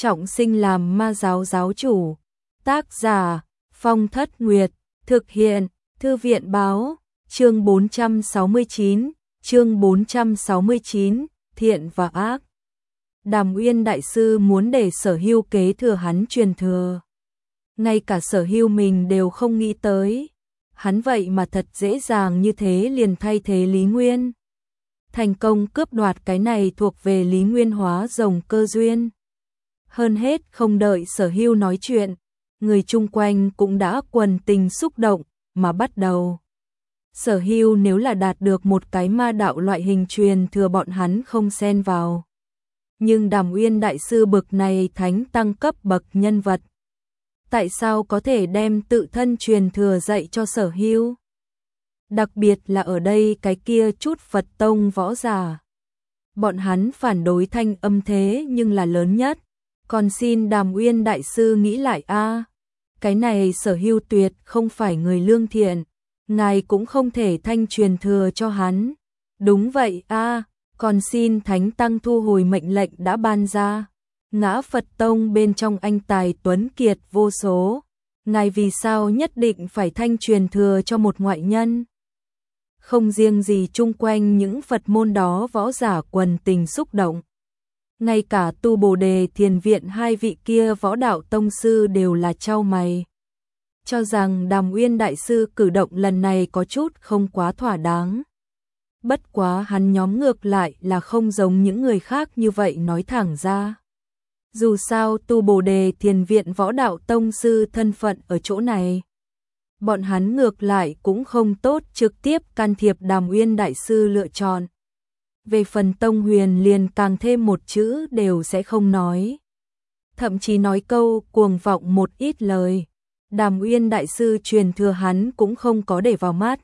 trọng sinh làm ma giáo giáo chủ. Tác giả Phong Thất Nguyệt, thực hiện Thư viện Báo, chương 469, thiện và ác. Đàm Uyên đại sư muốn để Sở Hưu kế thừa hắn truyền thừa. Ngay cả Sở Hưu mình đều không nghĩ tới. Hắn vậy mà thật dễ dàng như thế liền thay thế Lý Nguyên. Thành công cướp đoạt cái này thuộc về Lý Nguyên hóa rồng cơ duyên. Hơn hết không đợi Sở Hưu nói chuyện, người chung quanh cũng đã quần tình xúc động mà bắt đầu. Sở Hưu nếu là đạt được một cái ma đạo loại hình truyền thừa bọn hắn không xen vào. Nhưng Đàm Uyên đại sư bực này thánh tăng cấp bậc nhân vật, tại sao có thể đem tự thân truyền thừa dạy cho Sở Hưu? Đặc biệt là ở đây cái kia chút Phật tông võ giả. Bọn hắn phản đối thanh âm thế nhưng là lớn nhất. Còn xin Đàm Uyên đại sư nghĩ lại a, cái này Sở Hưu tuyệt không phải người lương thiện, ngài cũng không thể thanh truyền thừa cho hắn. Đúng vậy a, còn xin thánh tăng thu hồi mệnh lệnh đã ban ra. Ngã Phật tông bên trong anh tài tuấn kiệt vô số, ngài vì sao nhất định phải thanh truyền thừa cho một ngoại nhân? Không riêng gì chung quanh những Phật môn đó võ giả quần tình xúc động. Ngay cả Tu Bồ Đề Thiền Viện hai vị kia võ đạo tông sư đều là chau mày. Cho rằng Đàm Uyên đại sư cử động lần này có chút không quá thỏa đáng. Bất quá hắn nhóm ngược lại là không giống những người khác như vậy nói thẳng ra. Dù sao Tu Bồ Đề Thiền Viện võ đạo tông sư thân phận ở chỗ này. Bọn hắn ngược lại cũng không tốt trực tiếp can thiệp Đàm Uyên đại sư lựa chọn. Về phần Tông Huyền liền càng thêm một chữ đều sẽ không nói. Thậm chí nói câu cuồng vọng một ít lời. Đàm Uyên đại sư truyền thừa hắn cũng không có để vào mắt.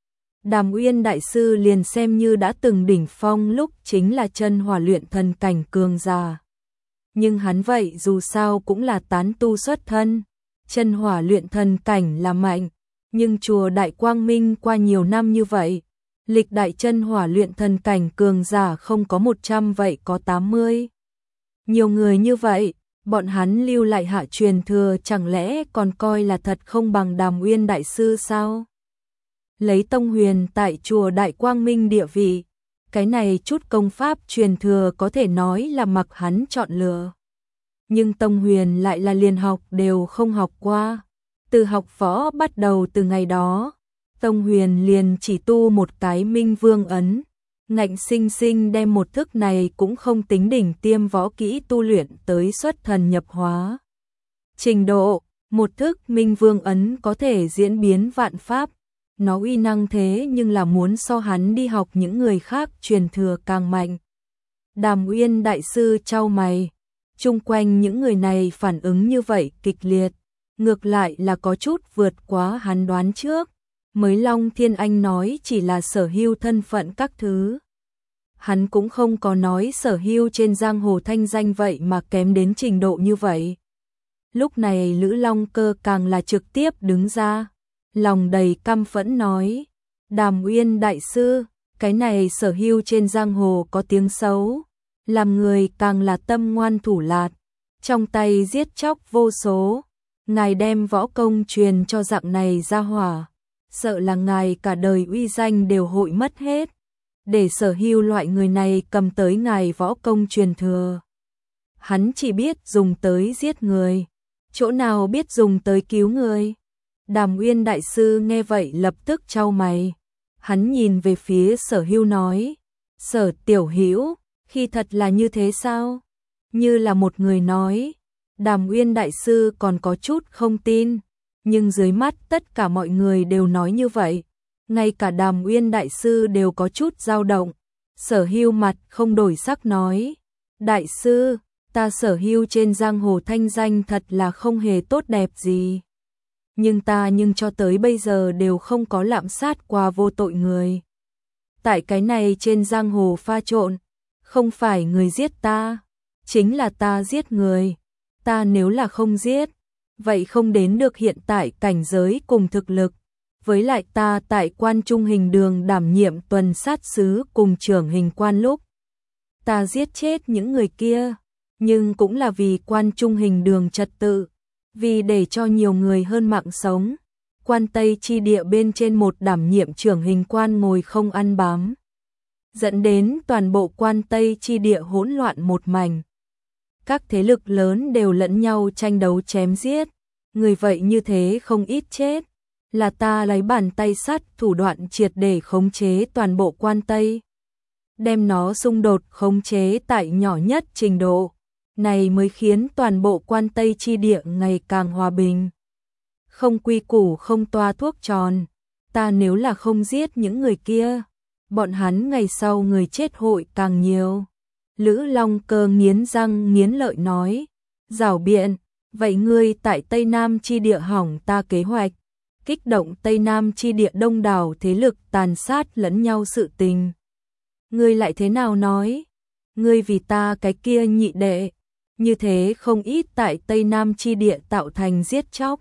Đàm Uyên đại sư liền xem như đã từng đỉnh phong lúc chính là chân hỏa luyện thần cảnh cường giả. Nhưng hắn vậy dù sao cũng là tán tu xuất thân. Chân hỏa luyện thần cảnh là mạnh, nhưng chùa Đại Quang Minh qua nhiều năm như vậy, lịch đại chân hỏa luyện thần cảnh cường giả không có 100 vậy có 80. Nhiều người như vậy, bọn hắn lưu lại hạ truyền thừa chẳng lẽ còn coi là thật không bằng Đàm Uyên đại sư sao? Lấy Tông Huyền tại chùa Đại Quang Minh địa vị, cái này chút công pháp truyền thừa có thể nói là mặc hắn chọn lựa. Nhưng Tông Huyền lại là liền học đều không học qua. Từ học võ bắt đầu từ ngày đó, Tông Huyền liền chỉ tu một cái Minh Vương ấn, ngạnh sinh sinh đem một thức này cũng không tính đỉnh tiêm võ kỹ tu luyện tới xuất thần nhập hóa. Trình độ, một thức Minh Vương ấn có thể diễn biến vạn pháp, nó uy năng thế nhưng là muốn so hắn đi học những người khác truyền thừa càng mạnh. Đàm Uyên đại sư chau mày, chung quanh những người này phản ứng như vậy kịch liệt, ngược lại là có chút vượt quá hắn đoán trước. Mới Long Thiên Anh nói chỉ là Sở Hưu thân phận các thứ. Hắn cũng không có nói Sở Hưu trên giang hồ thanh danh vậy mà kém đến trình độ như vậy. Lúc này Lữ Long Cơ càng là trực tiếp đứng ra, lòng đầy căm phẫn nói: Đàm Uyên đại sư, cái này Sở Hưu trên giang hồ có tiếng xấu, làm người càng là tâm ngoan thủ lạt, trong tay giết chóc vô số. Ngài đem võ công truyền cho dạng này ra hỏa, sợ là ngài cả đời uy danh đều hội mất hết. Để Sở Hưu loại người này cầm tới ngài võ công truyền thừa, hắn chỉ biết dùng tới giết người, chỗ nào biết dùng tới cứu người. Đàm Uyên đại sư nghe vậy lập tức chau mày, hắn nhìn về phía Sở Hưu nói: Sở tiểu hữu, khi thật là như thế sao? Như là một người nói. Đàm Uyên đại sư còn có chút không tin, nhưng dưới mắt tất cả mọi người đều nói như vậy, ngay cả Đàm Uyên đại sư đều có chút dao động. Sở Hưu mặt không đổi sắc nói: Đại sư, ta Sở Hưu trên giang hồ thanh danh thật là không hề tốt đẹp gì, nhưng cho tới bây giờ đều không có lạm sát qua vô tội người. Tại cái này trên giang hồ pha trộn, không phải người giết ta, chính là ta giết người. Ta nếu là không giết, vậy không đến được hiện tại cảnh giới cùng thực lực. Với lại ta tại Quan Trung Hình Đường đảm nhiệm tuần sát sứ cùng trưởng hình quan lúc, ta giết chết những người kia, nhưng cũng là vì quan trung hình đường trật tự, vì để cho nhiều người hơn mạng sống. Quan Tây chi địa bên trên một đảm nhiệm trưởng hình quan ngồi không ăn bám, dẫn đến toàn bộ Quan Tây chi địa hỗn loạn một mảnh. Các thế lực lớn đều lẫn nhau tranh đấu chém giết, người vậy như thế không ít chết, là ta lấy bàn tay sắt thủ đoạn triệt để khống chế toàn bộ Quan Tây, đem nó xung đột khống chế tại nhỏ nhất trình độ, này mới khiến toàn bộ Quan Tây chi địa ngày càng hòa bình. Không quy củ không toa thuốc tròn, ta nếu là không giết những người kia, bọn hắn ngày sau người chết hội càng nhiều. Lữ Long Cơ nghiến răng nghiến lợi nói, giảo biện, vậy ngươi tại Tây Nam chi địa hỏng ta kế hoạch, kích động Tây Nam chi địa đông đảo thế lực tàn sát lẫn nhau sự tình. Ngươi lại thế nào nói? Ngươi vì ta cái kia nhị đệ, như thế không ít tại Tây Nam chi địa tạo thành giết chóc.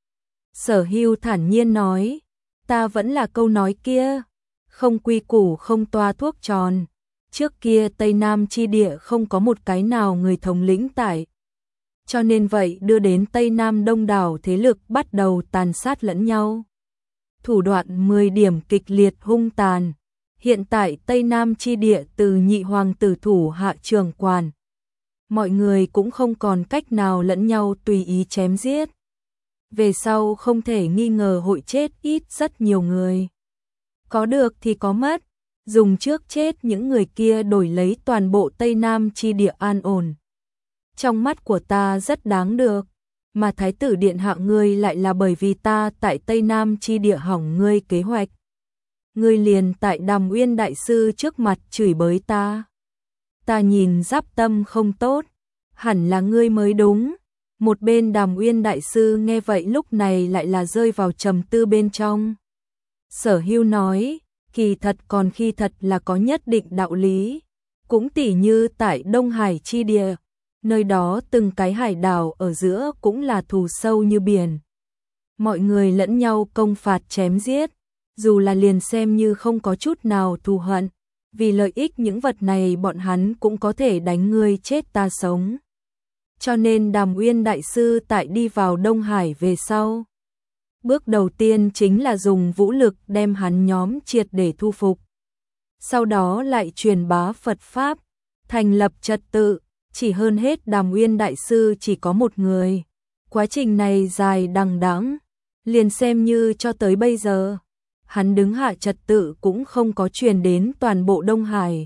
Sở Hưu thản nhiên nói, ta vẫn là câu nói kia, không quy củ không toa thuốc tròn. Trước kia Tây Nam chi địa không có một cái nào người thống lĩnh tại. Cho nên vậy đưa đến Tây Nam đông đảo thế lực bắt đầu tàn sát lẫn nhau. Thủ đoạn 10 điểm kịch liệt hung tàn. Hiện tại Tây Nam chi địa từ nhị hoàng tử thủ hạ trưởng quản. Mọi người cũng không còn cách nào lẫn nhau tùy ý chém giết. Về sau không thể nghi ngờ hội chết ít rất nhiều người. Có được thì có mất. Dùng trước chết những người kia đổi lấy toàn bộ Tây Nam chi địa an ổn. Trong mắt của ta rất đáng được, mà Thái tử điện hạ ngươi lại là bởi vì ta tại Tây Nam chi địa hỏng ngươi kế hoạch. Ngươi liền tại Đàm Uyên đại sư trước mặt chửi bới ta. Ta nhìn Giáp tâm không tốt, hẳn là ngươi mới đúng. Một bên Đàm Uyên đại sư nghe vậy lúc này lại là rơi vào trầm tư bên trong. Sở Hưu nói, kỳ thật còn khi thật là có nhất định đạo lý, cũng tỉ như tại Đông Hải chi địa, nơi đó từng cái hải đảo ở giữa cũng là thù sâu như biển. Mọi người lẫn nhau công phạt chém giết, dù là liền xem như không có chút nào thù hận, vì lợi ích những vật này bọn hắn cũng có thể đánh ngươi chết ta sống. Cho nên Đàm Uyên đại sư tại đi vào Đông Hải về sau, bước đầu tiên chính là dùng vũ lực đem hắn nhóm triệt để thu phục. Sau đó lại truyền bá Phật Pháp, thành lập trật tự, chỉ hơn hết Đàm Uyên đại sư chỉ có một người. Quá trình này dài đằng đẵng, liền xem như cho tới bây giờ, hắn đứng hạ trật tự cũng không có truyền đến toàn bộ Đông Hải.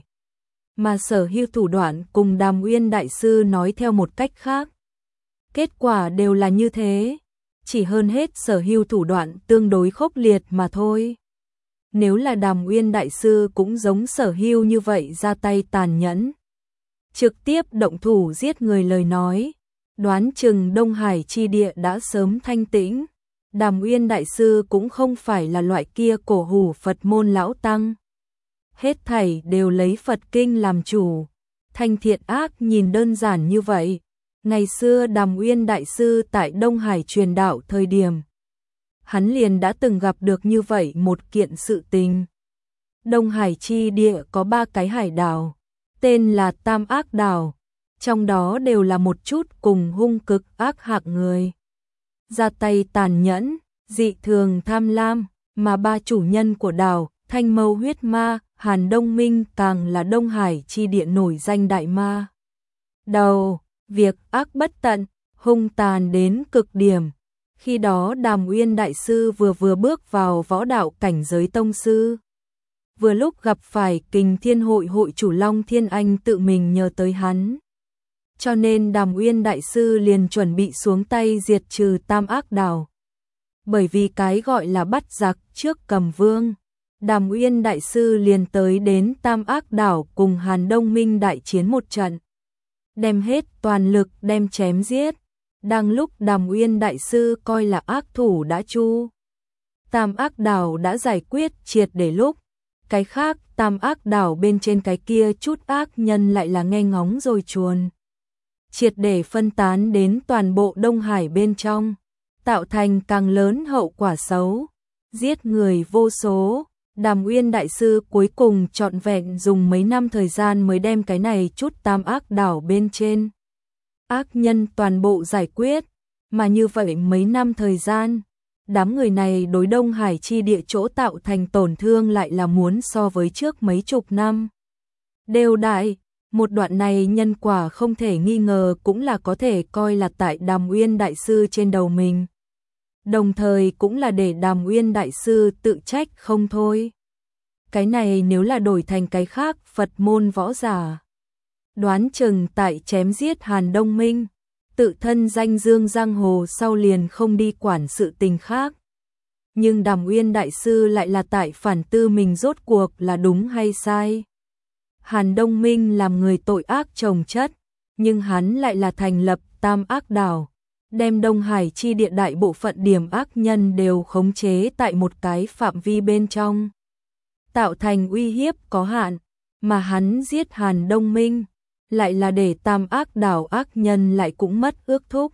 Mà Sở Hưu thủ đoạn cùng Đàm Uyên đại sư nói theo một cách khác. Kết quả đều là như thế. Chỉ hơn hết Sở Hưu thủ đoạn tương đối khốc liệt mà thôi. Nếu là Đàm Uyên đại sư cũng giống Sở Hưu như vậy ra tay tàn nhẫn, trực tiếp động thủ giết người lời nói, đoán chừng Đông Hải chi địa đã sớm thanh tĩnh. Đàm Uyên đại sư cũng không phải là loại kia cổ hủ Phật môn lão tăng. Hết thảy đều lấy Phật kinh làm chủ, thanh thiện ác nhìn đơn giản như vậy. Ngày xưa Đàm Uyên đại sư tại Đông Hải truyền đạo thời điểm, hắn liền đã từng gặp được như vậy một kiện sự tình. Đông Hải chi địa có 3 cái hải đảo, tên là Tam Ác Đảo, trong đó đều là một chút cùng hung cực ác hạng người. Ra tay tàn nhẫn, dị thường tham lam, mà 3 chủ nhân của đảo, Thanh Mâu huyết ma, Hàn Đông Minh càng là Đông Hải chi địa nổi danh đại ma. Đầu, việc ác bất tận, hung tàn đến cực điểm. Khi đó Đàm Uyên đại sư vừa bước vào võ đạo cảnh giới tông sư. Vừa lúc gặp phải Kình Thiên hội hội chủ Long Thiên Anh tự mình nhờ tới hắn. Cho nên Đàm Uyên đại sư liền chuẩn bị xuống tay diệt trừ Tam Ác Đảo. Bởi vì cái gọi là bắt giặc trước cầm vương, Đàm Uyên đại sư liền tới đến Tam Ác Đảo cùng Hàn Đông Minh đại chiến một trận. Đem hết toàn lực đem chém giết. Đang lúc Đàm Uyên đại sư coi là ác thủ đã chu, Tam Ác Đảo đã giải quyết triệt để lúc, cái khác Tam Ác Đảo bên trên cái kia chút ác nhân lại là nghe ngóng rồi chuồn. Triệt để phân tán đến toàn bộ Đông Hải bên trong, tạo thành càng lớn hậu quả xấu, giết người vô số. Đàm Uyên đại sư cuối cùng trọn vẹn dùng mấy năm thời gian mới đem cái này chút Tam Ác Đảo bên trên ác nhân toàn bộ giải quyết, mà như vậy mấy năm thời gian, đám người này đối Đông Hải chi địa chỗ tạo thành tổn thương lại là muốn so với trước mấy chục năm. Đều đại, một đoạn này nhân quả không thể nghi ngờ cũng là có thể coi là tại Đàm Uyên Đại Sư trên đầu mình. Đồng thời cũng là để Đàm Uyên Đại Sư tự trách không thôi. Cái này nếu là đổi thành cái khác Phật môn võ giả, đoán chừng tại chém giết Hàn Đông Minh, tự thân danh dương giang hồ sau liền không đi quản sự tình khác. Nhưng Đàm Uyên Đại Sư lại là tại phản tư mình rốt cuộc là đúng hay sai. Hàn Đông Minh làm người tội ác chồng chất, nhưng hắn lại là thành lập Tam Ác Đảo, đem Đông Hải chi địa đại bộ phận điểm ác nhân đều khống chế tại một cái phạm vi bên trong, tạo thành uy hiếp có hạn, mà hắn giết Hàn Đông Minh, lại là để Tam Ác Đảo ác nhân lại cũng mất ước thúc,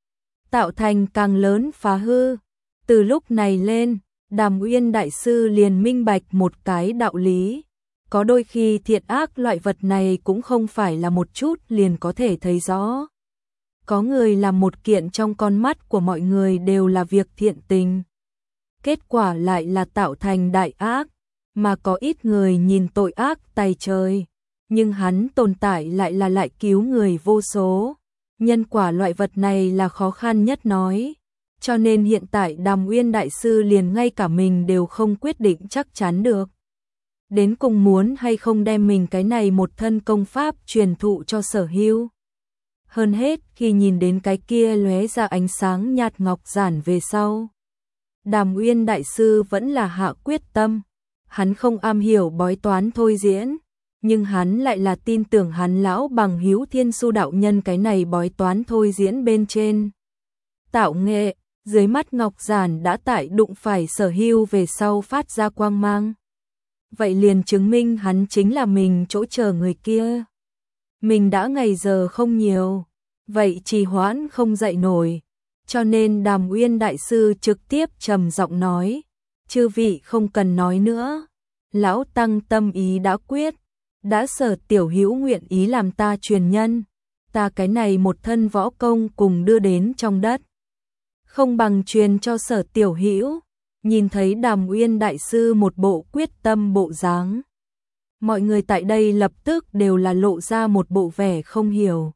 tạo thành càng lớn phá hư. Từ lúc này lên, Đàm Uyên Đại Sư liền minh bạch một cái đạo lý. Có đôi khi thiện ác loại vật này cũng không phải là một chút liền có thể thấy rõ. Có người làm một kiện trong con mắt của mọi người đều là việc thiện tình. Kết quả lại là tạo thành đại ác, mà có ít người nhìn tội ác tày trời. Nhưng hắn tồn tại lại cứu người vô số. Nhân quả loại vật này là khó khăn nhất nói. Cho nên hiện tại Đàm Uyên Đại Sư liền ngay cả mình đều không quyết định chắc chắn được. Đến cùng muốn hay không đem mình cái này một thân công pháp truyền thụ cho Sở Hưu. Hơn hết khi nhìn đến cái kia lóe ra ánh sáng nhạt ngọc giản về sau, Đàm Uyên Đại Sư vẫn là hạ quyết tâm. Hắn không am hiểu bói toán thôi diễn, nhưng hắn lại là tin tưởng hắn lão bằng hữu Thiên Su đạo nhân cái này bói toán thôi diễn bên trên. Tạo nghệ, dưới mắt ngọc giản đã tại đụng phải Sở Hưu về sau phát ra quang mang. Vậy liền chứng minh hắn chính là mình chỗ chờ người kia. Mình đã ngày giờ không nhiều, vậy trì hoãn không dậy nổi. Cho nên Đàm Uyên Đại Sư trực tiếp trầm giọng nói, chư vị không cần nói nữa. Lão Tăng tâm ý đã quyết, đã Sở tiểu hữu nguyện ý làm ta truyền nhân. Ta cái này một thân võ công cùng đưa đến trong đất, không bằng truyền cho Sở tiểu hữu. Nhìn thấy Đàm Uyên Đại Sư một bộ quyết tâm bộ dáng, mọi người tại đây lập tức đều là lộ ra một bộ vẻ không hiểu.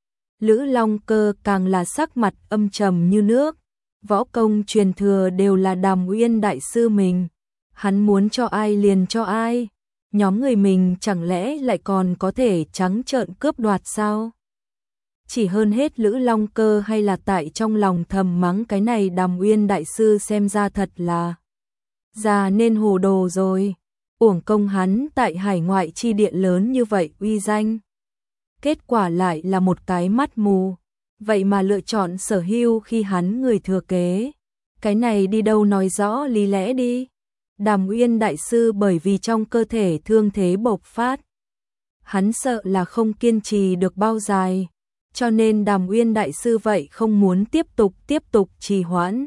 Lữ Long Cơ càng là sắc mặt âm trầm như nước, võ công truyền thừa đều là Đàm Uyên Đại Sư mình, hắn muốn cho ai liền cho ai, nhóm người mình chẳng lẽ lại còn có thể trắng trợn cướp đoạt sao? Chỉ hơn hết Lữ Long Cơ hay là tại trong lòng thầm mắng cái này Đàm Uyên Đại Sư xem ra thật là già nên hồ đồ rồi, uổng công hắn tại hải ngoại chi địa lớn như vậy uy danh. Kết quả lại là một cái mắt mù, vậy mà lựa chọn Sở Hưu khi hắn người thừa kế. Cái này đi đâu nói rõ lý lẽ đi. Đàm Uyên Đại Sư bởi vì trong cơ thể thương thế bộc phát, hắn sợ là không kiên trì được bao dài. Cho nên Đàm Uyên Đại Sư vậy không muốn tiếp tục trì hoãn.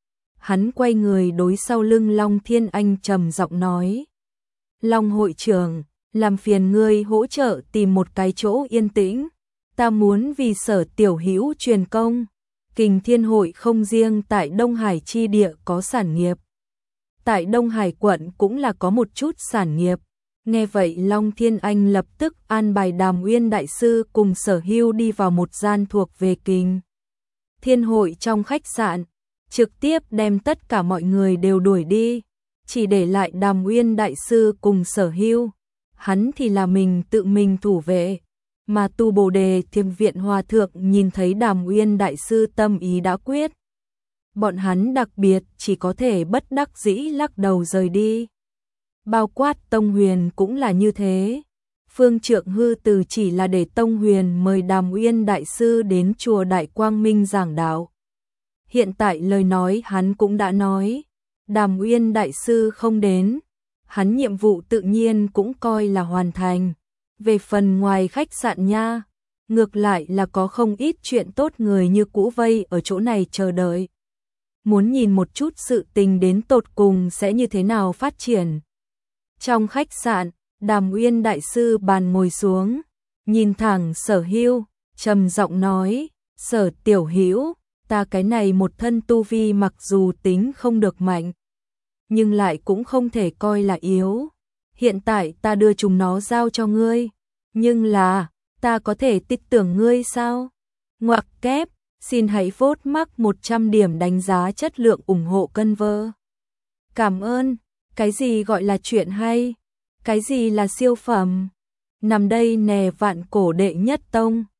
Hắn quay người đối sau lưng Long Thiên Anh trầm giọng nói, Long hội trưởng, làm phiền ngươi hỗ trợ tìm một cái chỗ yên tĩnh. Ta muốn vì Sở tiểu hữu truyền công. Kình Thiên hội không riêng tại Đông Hải chi địa có sản nghiệp, tại Đông Hải quận cũng là có một chút sản nghiệp. Nghe vậy Long Thiên Anh lập tức an bài Đàm Uyên Đại Sư cùng Sở Hưu đi vào một gian thuộc về Kình Thiên hội trong khách sạn, trực tiếp đem tất cả mọi người đều đuổi đi, chỉ để lại Đàm Uyên Đại Sư cùng Sở Hưu. Hắn thì là mình tự mình thủ vệ, mà Tu Bồ Đề Thiêm Viện Hòa Thượng nhìn thấy Đàm Uyên Đại Sư tâm ý đã quyết. Bọn hắn đặc biệt chỉ có thể bất đắc dĩ lắc đầu rời đi. Bao quát Tông Huyền cũng là như thế. Phương Trượng Hư từ chỉ là để Tông Huyền mời Đàm Uyên Đại Sư đến chùa Đại Quang Minh giảng đạo. Hiện tại lời nói hắn cũng đã nói, Đàm Uyên Đại Sư không đến, hắn nhiệm vụ tự nhiên cũng coi là hoàn thành. Về phần ngoài khách sạn nha, ngược lại là có không ít chuyện tốt người như cũ vây ở chỗ này chờ đợi. Muốn nhìn một chút sự tình đến tột cùng sẽ như thế nào phát triển. Trong khách sạn, Đàm Uyên Đại Sư bàn ngồi xuống, nhìn thẳng Sở Hưu, trầm giọng nói, Sở Tiểu Hữu, ta cái này một thân tu vi mặc dù tính không được mạnh, nhưng lại cũng không thể coi là yếu. Hiện tại ta đưa chúng nó giao cho ngươi, nhưng là, ta có thể tin tưởng ngươi sao? Ngoặc kép, xin hãy vote mắc 100 điểm đánh giá chất lượng ủng hộ cân vơ. Cảm ơn, cái gì gọi là chuyện hay? Cái gì là siêu phẩm? Nằm đây nè vạn cổ đệ nhất tông.